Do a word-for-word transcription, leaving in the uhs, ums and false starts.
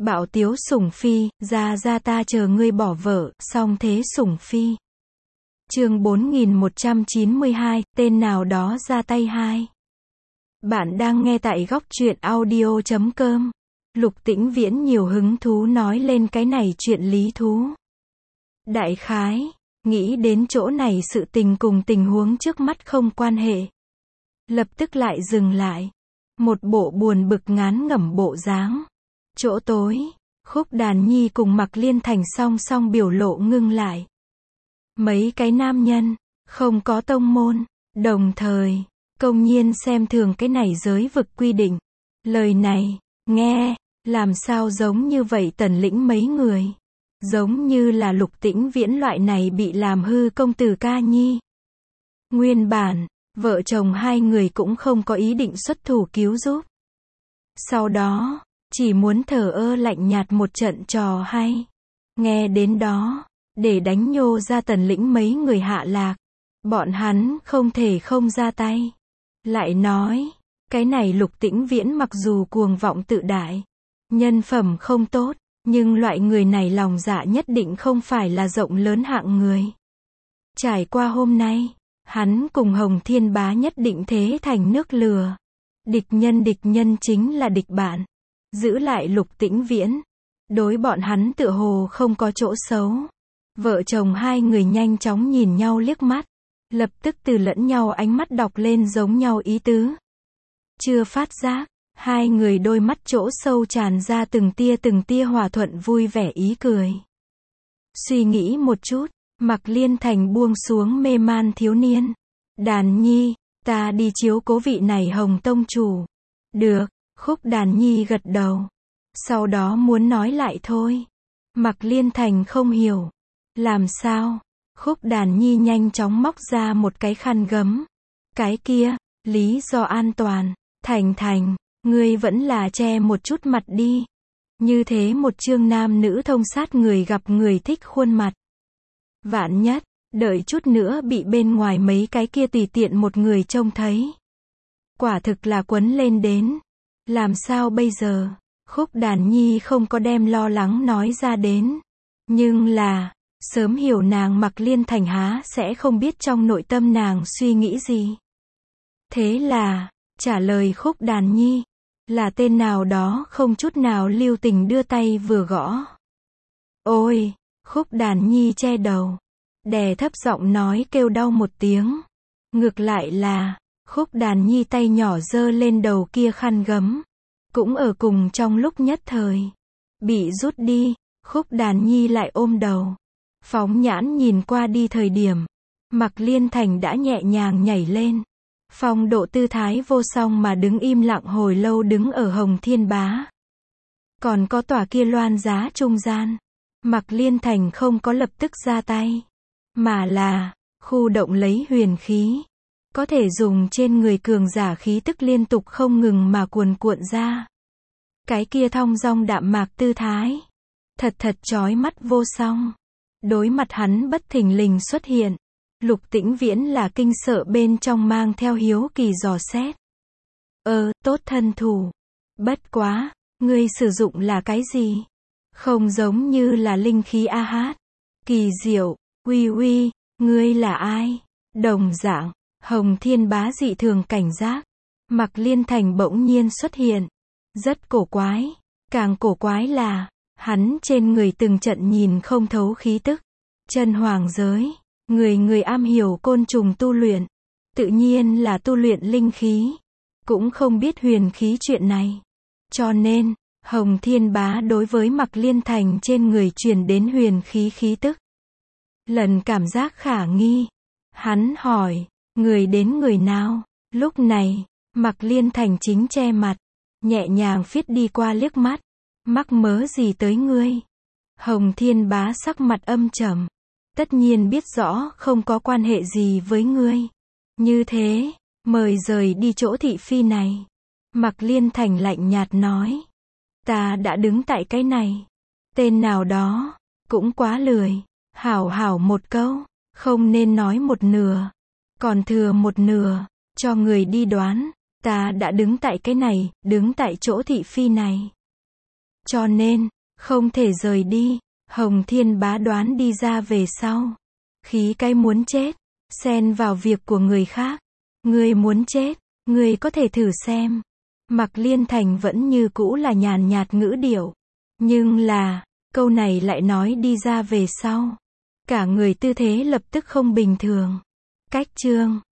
Bạo tiếu sủng phi, ra ra ta chờ ngươi bỏ vợ, song thế sủng phi. Chương bốn nghìn một trăm chín mươi hai, tên nào đó ra tay hai. Bạn đang nghe tại góc truyện audio chấm com. Lục Tĩnh Viễn nhiều hứng thú nói lên cái này chuyện lý thú. Đại khái, nghĩ đến chỗ này sự tình cùng tình huống trước mắt không quan hệ. Lập tức lại dừng lại. Một bộ buồn bực ngán ngẩm bộ dáng. Chỗ tối, Khúc Đàn Nhi cùng Mạc Liên Thành song song biểu lộ ngưng lại. Mấy cái nam nhân, không có tông môn, đồng thời, công nhiên xem thường cái này giới vực quy định. Lời này, nghe, làm sao giống như vậy tần lĩnh mấy người. Giống như là Lục Tĩnh Viễn loại này bị làm hư công tử ca nhi. Nguyên bản, vợ chồng hai người cũng không có ý định xuất thủ cứu giúp. Sau đó, chỉ muốn thờ ơ lạnh nhạt một trận trò hay. Nghe đến đó, để đánh nhô ra tần lĩnh mấy người hạ lạc. Bọn hắn không thể không ra tay. Lại nói, cái này Lục Tĩnh Viễn mặc dù cuồng vọng tự đại, nhân phẩm không tốt, nhưng loại người này lòng dạ nhất định không phải là rộng lớn hạng người. Trải qua hôm nay, hắn cùng Hồng Thiên Bá nhất định thế thành nước lừa. Địch nhân địch nhân chính là địch bạn. Giữ lại Lục Tĩnh Viễn, đối bọn hắn tựa hồ không có chỗ xấu. Vợ chồng hai người nhanh chóng nhìn nhau liếc mắt, lập tức từ lẫn nhau ánh mắt đọc lên giống nhau ý tứ. Chưa phát giác, hai người đôi mắt chỗ sâu tràn ra từng tia từng tia hòa thuận vui vẻ ý cười. Suy nghĩ một chút, Mạc Liên Thành buông xuống mê man thiếu niên. Đàn Nhi, ta đi chiếu cố vị này Hồng tông chủ. Được, Khúc Đàn Nhi gật đầu. Sau đó muốn nói lại thôi. Mạc Liên Thành không hiểu. Làm sao? Khúc Đàn Nhi nhanh chóng móc ra một cái khăn gấm. Cái kia, lý do an toàn. Thành Thành, ngươi vẫn là che một chút mặt đi. Như thế một chương nam nữ thông sát người gặp người thích khuôn mặt. Vạn nhất, đợi chút nữa bị bên ngoài mấy cái kia tùy tiện một người trông thấy. Quả thực là quấn lên đến. Làm sao bây giờ? Khúc Đàn Nhi không có đem lo lắng nói ra đến. Nhưng là, sớm hiểu nàng Mạc Liên Thành há sẽ không biết trong nội tâm nàng suy nghĩ gì. Thế là, trả lời Khúc Đàn Nhi, là tên nào đó không chút nào lưu tình đưa tay vừa gõ. Ôi, Khúc Đàn Nhi che đầu, đè thấp giọng nói kêu đau một tiếng. Ngược lại là, Khúc Đàn Nhi tay nhỏ giơ lên đầu kia khăn gấm. Cũng ở cùng trong lúc nhất thời. Bị rút đi, Khúc Đàn Nhi lại ôm đầu. Phóng nhãn nhìn qua đi thời điểm. Mạc Liên Thành đã nhẹ nhàng nhảy lên. Phong độ tư thái vô song mà đứng im lặng hồi lâu đứng ở Hồng Thiên Bá. Còn có tòa kia loan giá trung gian. Mạc Liên Thành không có lập tức ra tay. Mà là, khu động lấy huyền khí. Có thể dùng trên người cường giả khí tức liên tục không ngừng mà cuồn cuộn ra. Cái kia thong dong đạm mạc tư thái. Thật thật chói mắt vô song. Đối mặt hắn bất thình lình xuất hiện. Lục Tĩnh Viễn là kinh sợ bên trong mang theo hiếu kỳ dò xét. Ơ, tốt thân thủ. Bất quá, ngươi sử dụng là cái gì? Không giống như là linh khí a hát. Kỳ diệu, uy uy, ngươi là ai? Đồng dạng. Hồng Thiên Bá dị thường cảnh giác. Mạc Liên Thành bỗng nhiên xuất hiện. Rất cổ quái. Càng cổ quái là, hắn trên người từng trận nhìn không thấu khí tức. Chân hoàng giới. Người người am hiểu côn trùng tu luyện. Tự nhiên là tu luyện linh khí. Cũng không biết huyền khí chuyện này. Cho nên, Hồng Thiên Bá đối với Mạc Liên Thành trên người truyền đến huyền khí khí tức. Lần cảm giác khả nghi. Hắn hỏi. Người đến người nào? Lúc này, Mạc Liên Thành chính che mặt, nhẹ nhàng phiết đi qua liếc mắt. Mắc mớ gì tới ngươi? Hồng Thiên Bá sắc mặt âm trầm. Tất nhiên biết rõ không có quan hệ gì với ngươi. Như thế, mời rời đi chỗ thị phi này. Mạc Liên Thành lạnh nhạt nói. Ta đã đứng tại cái này. Tên nào đó, cũng quá lười. Hảo hảo một câu, không nên nói một nửa. Còn thừa một nửa, cho người đi đoán. Ta đã đứng tại cái này, đứng tại chỗ thị phi này. Cho nên, không thể rời đi. Hồng Thiên Bá đoán đi ra về sau. Khí cái muốn chết. Xen vào việc của người khác. Ngươi muốn chết. Ngươi có thể thử xem. Mạc Liên Thành vẫn như cũ là nhàn nhạt ngữ điệu. Nhưng là, câu này lại nói đi ra về sau. Cả người tư thế lập tức không bình thường. Cách chương